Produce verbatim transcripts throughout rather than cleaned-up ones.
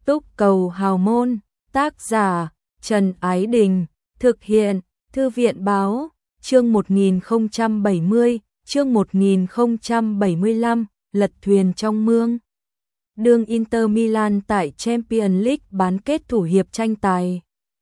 Túc Cầu Hào Môn, tác giả Trần Ái Đình, thực hiện Thư viện Báo, chương một nghìn không trăm bảy mươi, chương một nghìn không trăm bảy mươi lăm, lật thuyền trong mương. Đương Inter Milan tại Champions League bán kết thủ hiệp tranh tài.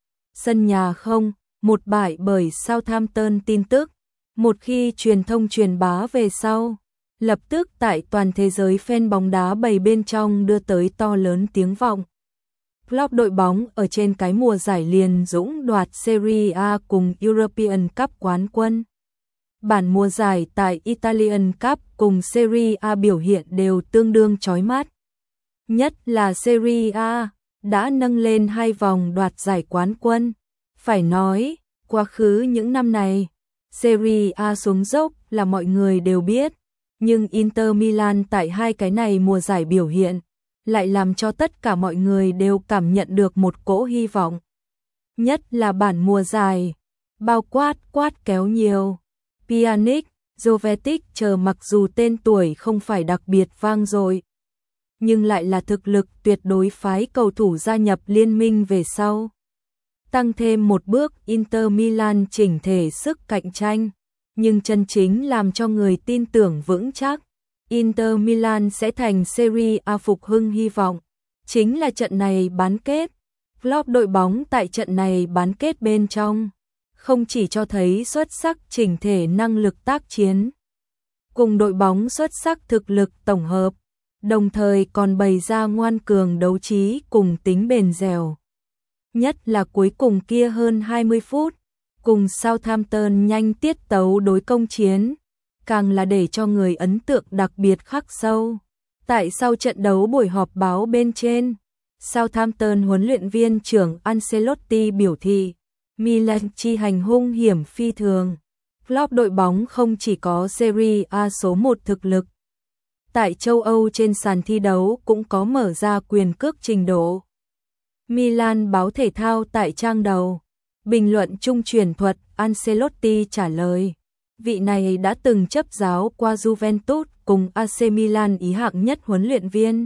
Sân nhà không, một bại bởi Southampton. Tin tức một khi truyền thông truyền bá về sau, lập tức tại toàn thế giới fan bóng đá bầy bên trong đưa tới to lớn tiếng vọng. Klopp đội bóng ở trên cái mùa giải liền dũng đoạt Serie A cùng European Cup quán quân. Bản mùa giải tại Italian Cup cùng Serie A biểu hiện đều tương đương chói mắt. Nhất là Serie A đã nâng lên hai vòng đoạt giải quán quân. Phải nói, quá khứ những năm này, Serie A xuống dốc là mọi người đều biết, nhưng Inter Milan tại hai cái này mùa giải biểu hiện lại làm cho tất cả mọi người đều cảm nhận được một cỗ hy vọng. Nhất là bản mùa giải, bao quát quát kéo nhiều, Pjanic, Jovetic chờ mặc dù tên tuổi không phải đặc biệt vang dội, nhưng lại là thực lực tuyệt đối phái cầu thủ gia nhập liên minh về sau. Tăng thêm một bước Inter Milan chỉnh thể sức cạnh tranh, nhưng chân chính làm cho người tin tưởng vững chắc Inter Milan sẽ thành Serie A phục hưng hy vọng, chính là trận này bán kết. Klopp đội bóng tại trận này bán kết bên trong, không chỉ cho thấy xuất sắc chỉnh thể năng lực tác chiến, cùng đội bóng xuất sắc thực lực tổng hợp, đồng thời còn bày ra ngoan cường đấu trí cùng tính bền dẻo. Nhất là cuối cùng kia hơn hai mươi phút, cùng Southampton nhanh tiết tấu đối công chiến, càng là để cho người ấn tượng đặc biệt khắc sâu. Tại sau trận đấu buổi họp báo bên trên, Southampton huấn luyện viên trưởng Ancelotti biểu thị, Milan chi hành hung hiểm phi thường. Klopp đội bóng không chỉ có Serie A số một thực lực, tại châu Âu trên sàn thi đấu cũng có mở ra quyền cước trình độ. Milan báo thể thao tại trang đầu, bình luận chung truyền thuật Ancelotti trả lời, vị này đã từng chấp giáo qua Juventus cùng a xê Milan ý hạng nhất huấn luyện viên.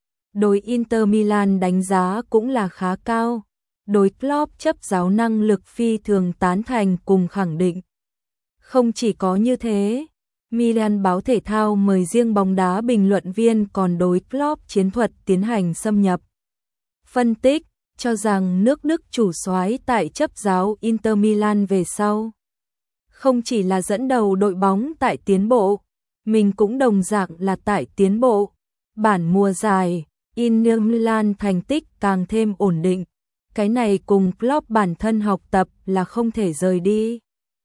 Đối Inter Milan đánh giá cũng là khá cao, đối Klopp chấp giáo năng lực phi thường tán thành cùng khẳng định. Không chỉ có như thế, Milan báo thể thao mời riêng bóng đá bình luận viên còn đối Klopp chiến thuật tiến hành xâm nhập. Phân tích, cho rằng nước Đức chủ soái tại chấp giáo Inter Milan về sau, không chỉ là dẫn đầu đội bóng tại tiến bộ, mình cũng đồng dạng là tại tiến bộ. Bản mùa giải, Inter Milan thành tích càng thêm ổn định, cái này cùng Klopp bản thân học tập là không thể rời đi.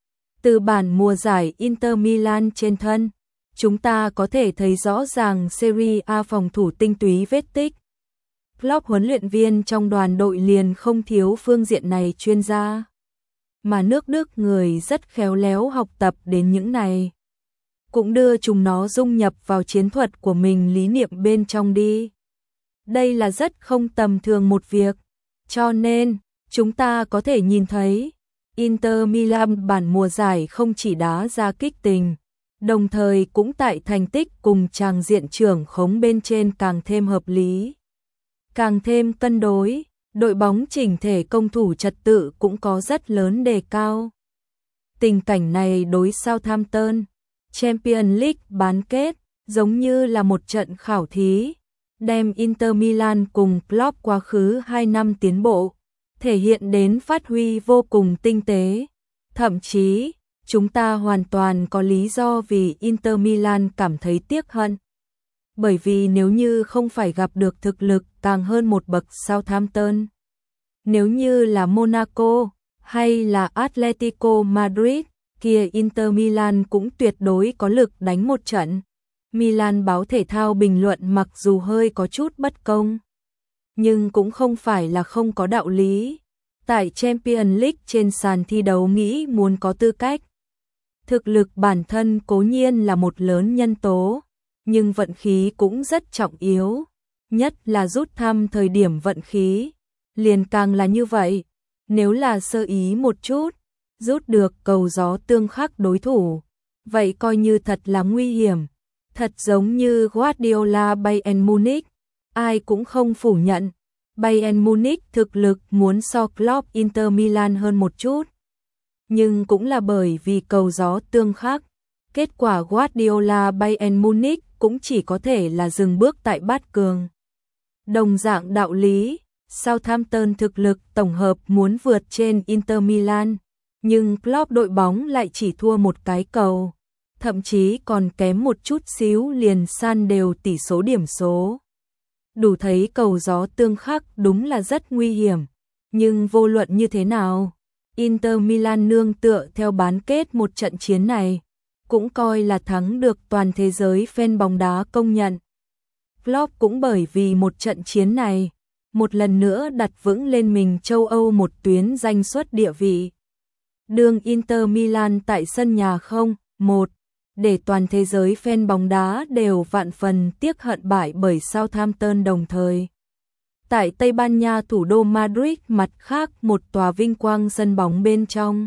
Từ bản mùa giải Inter Milan trên thân, chúng ta có thể thấy rõ ràng Serie A phòng thủ tinh túy vết tích. Klopp huấn luyện viên trong đoàn đội liền không thiếu phương diện này chuyên gia, mà nước Đức người rất khéo léo học tập đến những này, cũng đưa chúng nó dung nhập vào chiến thuật của mình lý niệm bên trong đi. Đây là rất không tầm thường một việc, cho nên chúng ta có thể nhìn thấy Inter Milan bản mùa giải không chỉ đá ra kích tình, đồng thời cũng tại thành tích cùng tràng diện trưởng khống bên trên càng thêm hợp lý, càng thêm cân đối. Đội bóng chỉnh thể công thủ trật tự cũng có rất lớn đề cao. Tình cảnh này đối Southampton, Champions League bán kết, giống như là một trận khảo thí, đem Inter Milan cùng Klopp quá khứ hai năm tiến bộ, thể hiện đến phát huy vô cùng tinh tế. Thậm chí, chúng ta hoàn toàn có lý do vì Inter Milan cảm thấy tiếc hận. Bởi vì nếu như không phải gặp được thực lực càng hơn một bậc Southampton, nếu như là Monaco hay là Atletico Madrid, kia Inter Milan cũng tuyệt đối có lực đánh một trận. Milan báo thể thao bình luận mặc dù hơi có chút bất công, nhưng cũng không phải là không có đạo lý. Tại Champions League trên sàn thi đấu nghĩ muốn có tư cách, thực lực bản thân cố nhiên là một lớn nhân tố, nhưng vận khí cũng rất trọng yếu, nhất là rút thăm thời điểm vận khí, liền càng là như vậy. Nếu là sơ ý một chút, rút được cầu gió tương khắc đối thủ, vậy coi như thật là nguy hiểm, thật giống như Guardiola Bayern Munich, ai cũng không phủ nhận, Bayern Munich thực lực muốn so Klopp Inter Milan hơn một chút, nhưng cũng là bởi vì cầu gió tương khắc. Kết quả Guardiola Bayern Munich cũng chỉ có thể là dừng bước tại bát cường. Đồng dạng đạo lý, Southampton thực lực tổng hợp muốn vượt trên Inter Milan, nhưng Klopp đội bóng lại chỉ thua một cái cầu, thậm chí còn kém một chút xíu liền san đều tỷ số điểm số. Đủ thấy cầu gió tương khắc đúng là rất nguy hiểm, nhưng vô luận như thế nào, Inter Milan nương tựa theo bán kết một trận chiến này, cũng coi là thắng được toàn thế giới fan bóng đá công nhận. Klopp cũng bởi vì một trận chiến này, một lần nữa đặt vững lên mình châu Âu một tuyến danh suất địa vị. Đường Inter Milan tại sân nhà không một, để toàn thế giới fan bóng đá đều vạn phần tiếc hận bại bởi Southampton đồng thời. Tại Tây Ban Nha thủ đô Madrid mặt khác một tòa vinh quang sân bóng bên trong.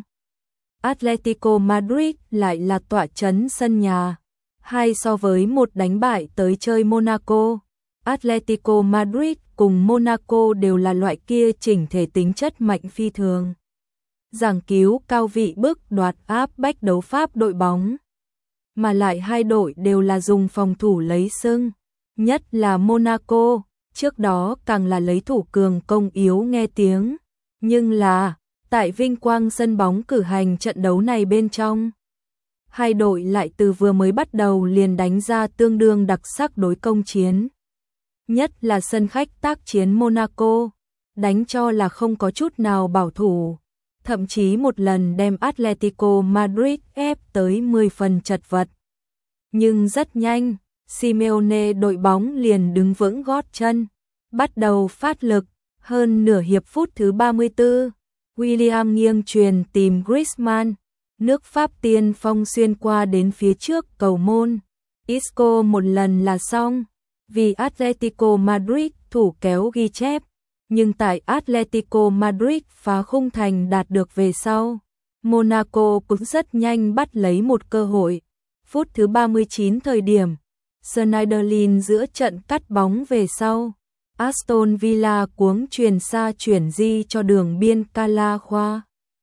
Atletico Madrid lại là tọa trấn sân nhà, hai so với một đánh bại tới chơi Monaco. Atletico Madrid cùng Monaco đều là loại kia chỉnh thể tính chất mạnh phi thường. Giảng cứu cao vị bức đoạt áp bách đấu pháp đội bóng. Mà lại hai đội đều là dùng phòng thủ lấy sưng, nhất là Monaco, trước đó càng là lấy thủ cường công yếu nghe tiếng. Nhưng là, tại vinh quang sân bóng cử hành trận đấu này bên trong, hai đội lại từ vừa mới bắt đầu liền đánh ra tương đương đặc sắc đối công chiến. Nhất là sân khách tác chiến Monaco, đánh cho là không có chút nào bảo thủ, thậm chí một lần đem Atletico Madrid ép tới mười phần chật vật. Nhưng rất nhanh, Simeone đội bóng liền đứng vững gót chân, bắt đầu phát lực, hơn nửa hiệp phút thứ ba mươi tư, William nghiêng truyền tìm Griezmann, nước Pháp tiên phong xuyên qua đến phía trước cầu môn. Isco một lần là xong, vì Atletico Madrid thủ kéo ghi chép, nhưng tại Atletico Madrid phá khung thành đạt được về sau, Monaco cũng rất nhanh bắt lấy một cơ hội. Phút thứ ba mươi chín thời điểm, Schneiderlin giữa trận cắt bóng về sau, Aston Villa cuống truyền xa chuyển di cho đường biên Cala Khoa.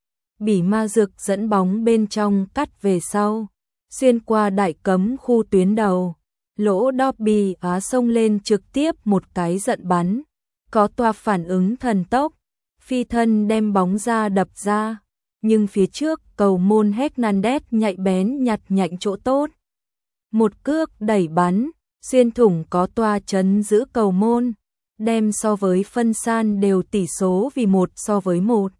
Bỉ Ma Dực dẫn bóng bên trong cắt về sau, xuyên qua đại cấm khu tuyến đầu, lỗ Dobby Á xông lên trực tiếp một cái giận bắn, có toa phản ứng thần tốc, phi thân đem bóng ra đập ra, nhưng phía trước cầu môn Hernandez nhạy bén nhặt nhạnh chỗ tốt. Một cước đẩy bắn, xuyên thủng có toa chấn giữ cầu môn, đem so với phân san đều tỷ số vì một so với một.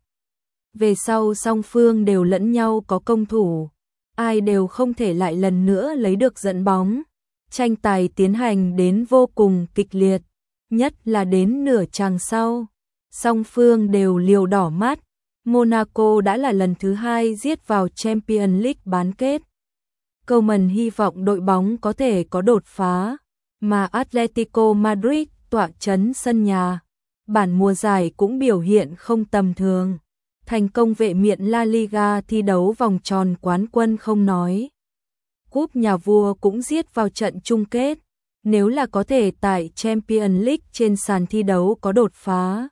Về sau song phương đều lẫn nhau có công thủ, ai đều không thể lại lần nữa lấy được dẫn bóng. Tranh tài tiến hành đến vô cùng kịch liệt, nhất là đến nửa chàng sau, song phương đều liều đỏ mắt. Monaco đã là lần thứ hai giết vào Champions League bán kết. Koeman hy vọng đội bóng có thể có đột phá, mà Atletico Madrid tọa trấn sân nhà, bản mùa giải cũng biểu hiện không tầm thường, thành công vệ miện La Liga thi đấu vòng tròn quán quân không nói. Cúp nhà vua cũng giết vào trận chung kết, nếu là có thể tại Champions League trên sàn thi đấu có đột phá,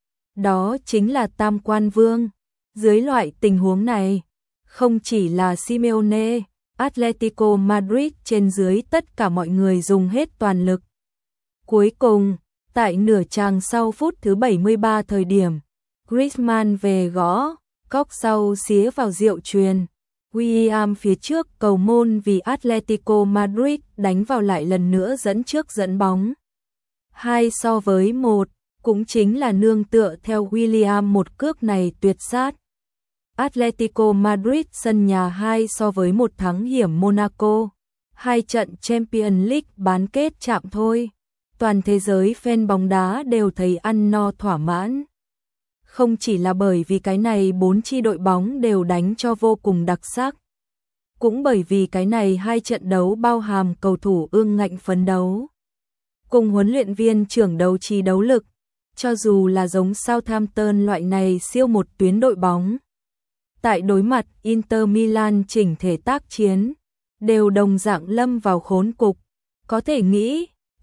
đó chính là tam quan vương. Dưới loại tình huống này, không chỉ là Simeone, Atletico Madrid trên dưới tất cả mọi người dùng hết toàn lực. Cuối cùng, tại nửa chàng sau phút thứ bảy mươi ba thời điểm, Griezmann về gõ, cóc sau xía vào diệu truyền. William phía trước cầu môn vì Atletico Madrid đánh vào lại lần nữa dẫn trước dẫn bóng. Hai so với một, cũng chính là nương tựa theo William một cước này tuyệt sát. Atletico Madrid sân nhà hai so với một thắng hiểm Monaco. Hai trận Champions League bán kết chạm thôi. Toàn thế giới fan bóng đá đều thấy ăn no thỏa mãn. Không chỉ là bởi vì cái này bốn chi đội bóng đều đánh cho vô cùng đặc sắc, cũng bởi vì cái này hai trận đấu bao hàm cầu thủ ương ngạnh phấn đấu, cùng huấn luyện viên trưởng đấu trí đấu lực, cho dù là giống Southampton loại này siêu một tuyến đội bóng. Tại đối mặt Inter Milan chỉnh thể tác chiến, đều đồng dạng lâm vào khốn cục, có thể nghĩ,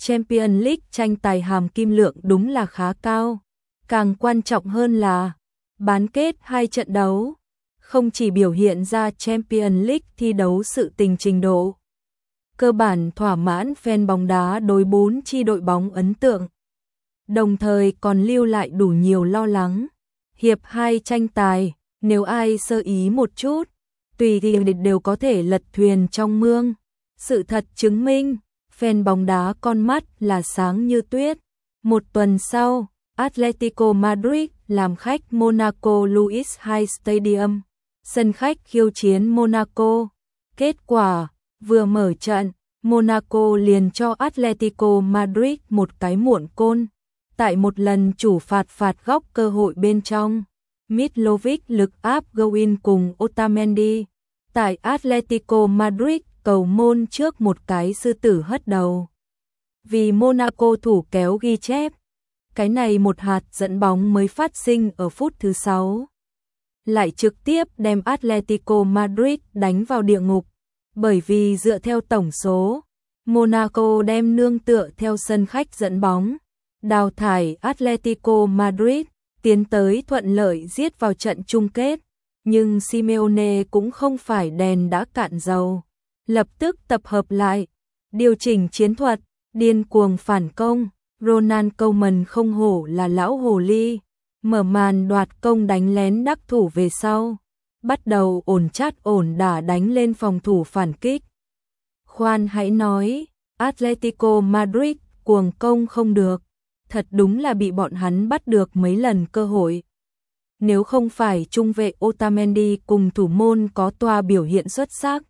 Champions League tranh tài hàm kim lượng đúng là khá cao. Càng quan trọng hơn là bán kết hai trận đấu không chỉ biểu hiện ra Champions League thi đấu sự tình trình độ cơ bản thỏa mãn fan bóng đá đối bốn chi đội bóng ấn tượng, đồng thời còn lưu lại đủ nhiều lo lắng. Hiệp hai tranh tài, nếu ai sơ ý một chút, tùy thì đều có thể lật thuyền trong mương. Sự thật chứng minh, fan bóng đá con mắt là sáng như tuyết. Một tuần sau, Atletico Madrid làm khách Monaco Luis hai Stadium, sân khách khiêu chiến Monaco. Kết quả, vừa mở trận, Monaco liền cho Atletico Madrid một cái muộn côn. Tại một lần chủ phạt phạt góc cơ hội bên trong, Mitrovic lực áp Goin cùng Otamendi. Tại Atletico Madrid cầu môn trước một cái sư tử hất đầu. Vì Monaco thủ kéo ghi chép, cái này một hạt dẫn bóng mới phát sinh ở phút thứ sáu. Lại trực tiếp đem Atletico Madrid đánh vào địa ngục. Bởi vì dựa theo tổng số, Monaco đem nương tựa theo sân khách dẫn bóng, đào thải Atletico Madrid, tiến tới thuận lợi giết vào trận chung kết. Nhưng Simeone cũng không phải đèn đã cạn dầu, lập tức tập hợp lại, điều chỉnh chiến thuật, điên cuồng phản công. Ronald Koeman không hổ là lão hồ ly, mở màn đoạt công đánh lén đắc thủ về sau, bắt đầu ổn chát ổn đả đánh lên phòng thủ phản kích. Khoan hãy nói, Atletico Madrid cuồng công không được, thật đúng là bị bọn hắn bắt được mấy lần cơ hội. Nếu không phải trung vệ Otamendi cùng thủ môn có tòa biểu hiện xuất sắc,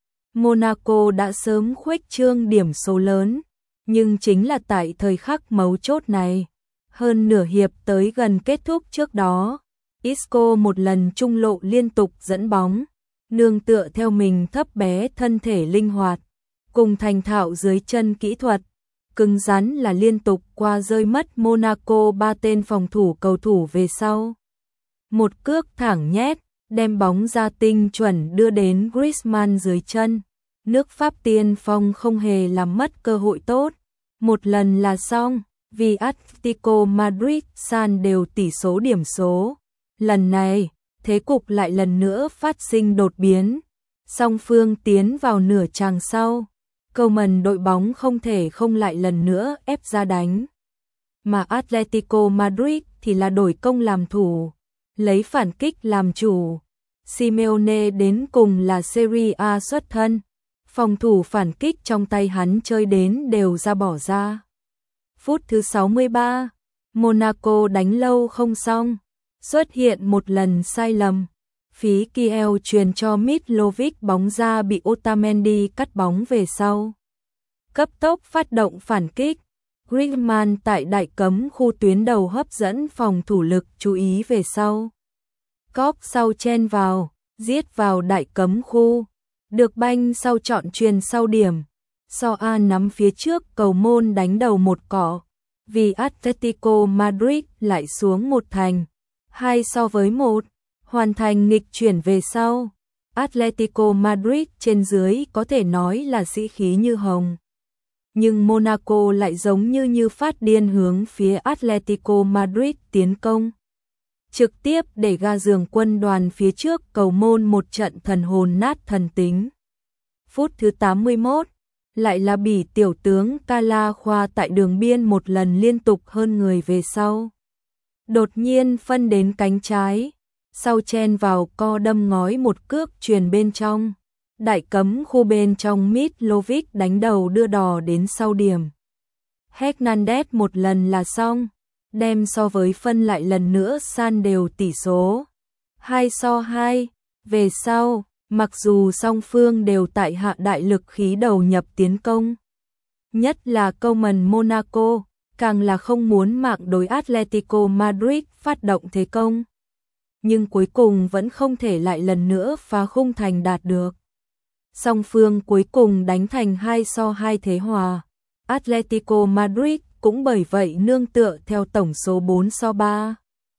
Monaco đã sớm khuếch trương điểm số lớn. Nhưng chính là tại thời khắc mấu chốt này, hơn nửa hiệp tới gần kết thúc trước đó, Isco một lần trung lộ liên tục dẫn bóng, nương tựa theo mình thấp bé thân thể linh hoạt, cùng thành thạo dưới chân kỹ thuật, cứng rắn là liên tục qua rơi mất Monaco ba tên phòng thủ cầu thủ về sau. Một cước thẳng nhét, đem bóng ra tinh chuẩn đưa đến Griezmann dưới chân. Nước Pháp tiên phong không hề làm mất cơ hội tốt. Một lần là xong, vì Atletico Madrid san đều tỷ số điểm số. Lần này, thế cục lại lần nữa phát sinh đột biến. Song phương tiến vào nửa chàng sau. Koeman đội bóng không thể không lại lần nữa ép ra đánh. Mà Atletico Madrid thì là đổi công làm thủ, lấy phản kích làm chủ. Simeone đến cùng là Serie A xuất thân. Phòng thủ phản kích trong tay hắn chơi đến đều ra bỏ ra. Phút thứ sáu mươi ba, Monaco đánh lâu không xong, xuất hiện một lần sai lầm. Phí Kiel truyền cho Mitrovic, bóng ra bị Otamendi cắt bóng về sau. Cấp tốc phát động phản kích, Griezmann tại đại cấm khu tuyến đầu hấp dẫn phòng thủ lực chú ý về sau. Cóc sau chen vào, giết vào đại cấm khu. Được banh sau chọn truyền sau điểm. Soa nắm phía trước cầu môn đánh đầu một cỏ. Vì Atletico Madrid lại xuống một thành. Hai so với một. Hoàn thành nghịch chuyển về sau. Atletico Madrid trên dưới có thể nói là sĩ khí như hồng. Nhưng Monaco lại giống như như phát điên hướng phía Atletico Madrid tiến công. Trực tiếp để ga giường quân đoàn phía trước cầu môn một trận thần hồn nát thần tính. Phút thứ tám mươi mốt, lại là bị tiểu tướng Cala Khoa tại đường biên một lần liên tục hơn người về sau. Đột nhiên phân đến cánh trái, sau chen vào co đâm ngói một cước truyền bên trong. Đại cấm khu bên trong Mitrovic đánh đầu đưa đò đến sau điểm. Hernandez một lần là xong. Đem so với phân lại lần nữa san đều tỷ số. Hai so hai. Về sau, mặc dù song phương đều tại hạ đại lực khí đầu nhập tiến công. Nhất là Koeman Monaco, càng là không muốn mạng đối Atletico Madrid phát động thế công. Nhưng cuối cùng vẫn không thể lại lần nữa phá khung thành đạt được. Song phương cuối cùng đánh thành hai so hai thế hòa. Atletico Madrid cũng bởi vậy nương tựa theo tổng số bốn so ba.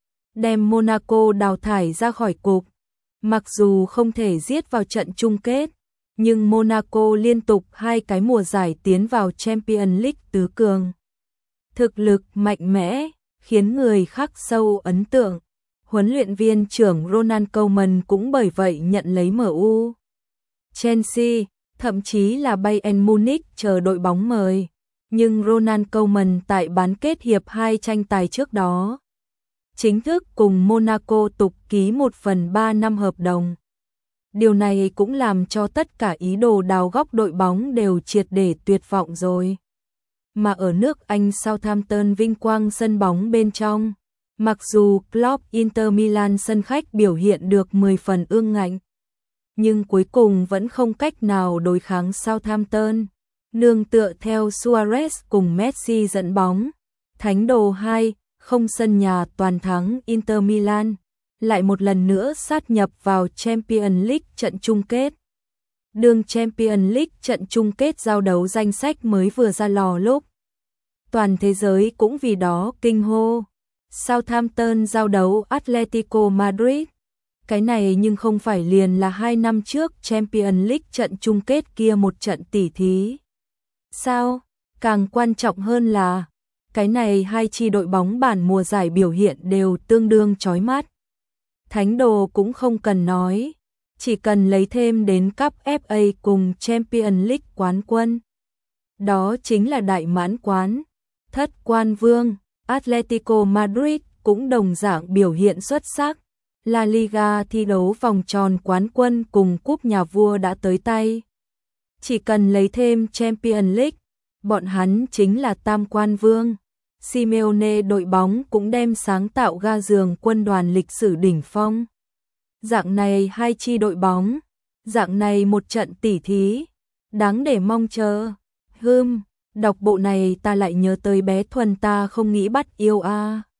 Đem Monaco đào thải ra khỏi cục. Mặc dù không thể giết vào trận chung kết, nhưng Monaco liên tục hai cái mùa giải tiến vào Champions League tứ cường. Thực lực mạnh mẽ, khiến người khắc sâu ấn tượng. Huấn luyện viên trưởng Ronald Koeman cũng bởi vậy nhận lấy em u, Chelsea, thậm chí là Bayern Munich chờ đội bóng mời. Nhưng Ronald Koeman tại bán kết hiệp hai tranh tài trước đó chính thức cùng Monaco tục ký một phần ba năm hợp đồng. Điều này cũng làm cho tất cả ý đồ đào góc đội bóng đều triệt để tuyệt vọng rồi. Mà ở nước Anh, Southampton vinh quang sân bóng bên trong. Mặc dù Klopp Inter Milan sân khách biểu hiện được mười phần ương ngạnh, nhưng cuối cùng vẫn không cách nào đối kháng Southampton. Nương tựa theo Suarez cùng Messi dẫn bóng, Thánh đồ hai không sân nhà toàn thắng Inter Milan, lại một lần nữa sát nhập vào Champions League trận chung kết. Đường Champions League trận chung kết giao đấu danh sách mới vừa ra lò lúc toàn thế giới cũng vì đó kinh hô. Southampton giao đấu Atletico Madrid. Cái này nhưng không phải liền là hai năm trước Champions League trận chung kết kia một trận tỉ thí. Sao? Càng quan trọng hơn là cái này hai chi đội bóng bản mùa giải biểu hiện đều tương đương chói mắt. Thánh đồ cũng không cần nói, chỉ cần lấy thêm đến cúp ép a cùng Champions League quán quân. Đó chính là đại mãn quán, thất quan vương. Atletico Madrid cũng đồng dạng biểu hiện xuất sắc. La Liga thi đấu vòng tròn quán quân cùng cúp nhà vua đã tới tay. Chỉ cần lấy thêm Champions League, bọn hắn chính là tam quan vương. Simeone đội bóng cũng đem sáng tạo ga giường quân đoàn lịch sử đỉnh phong. Dạng này hai chi đội bóng, dạng này một trận tỉ thí, đáng để mong chờ. Hừm, đọc bộ này ta lại nhớ tới bé Thuần ta không nghĩ bắt yêu a.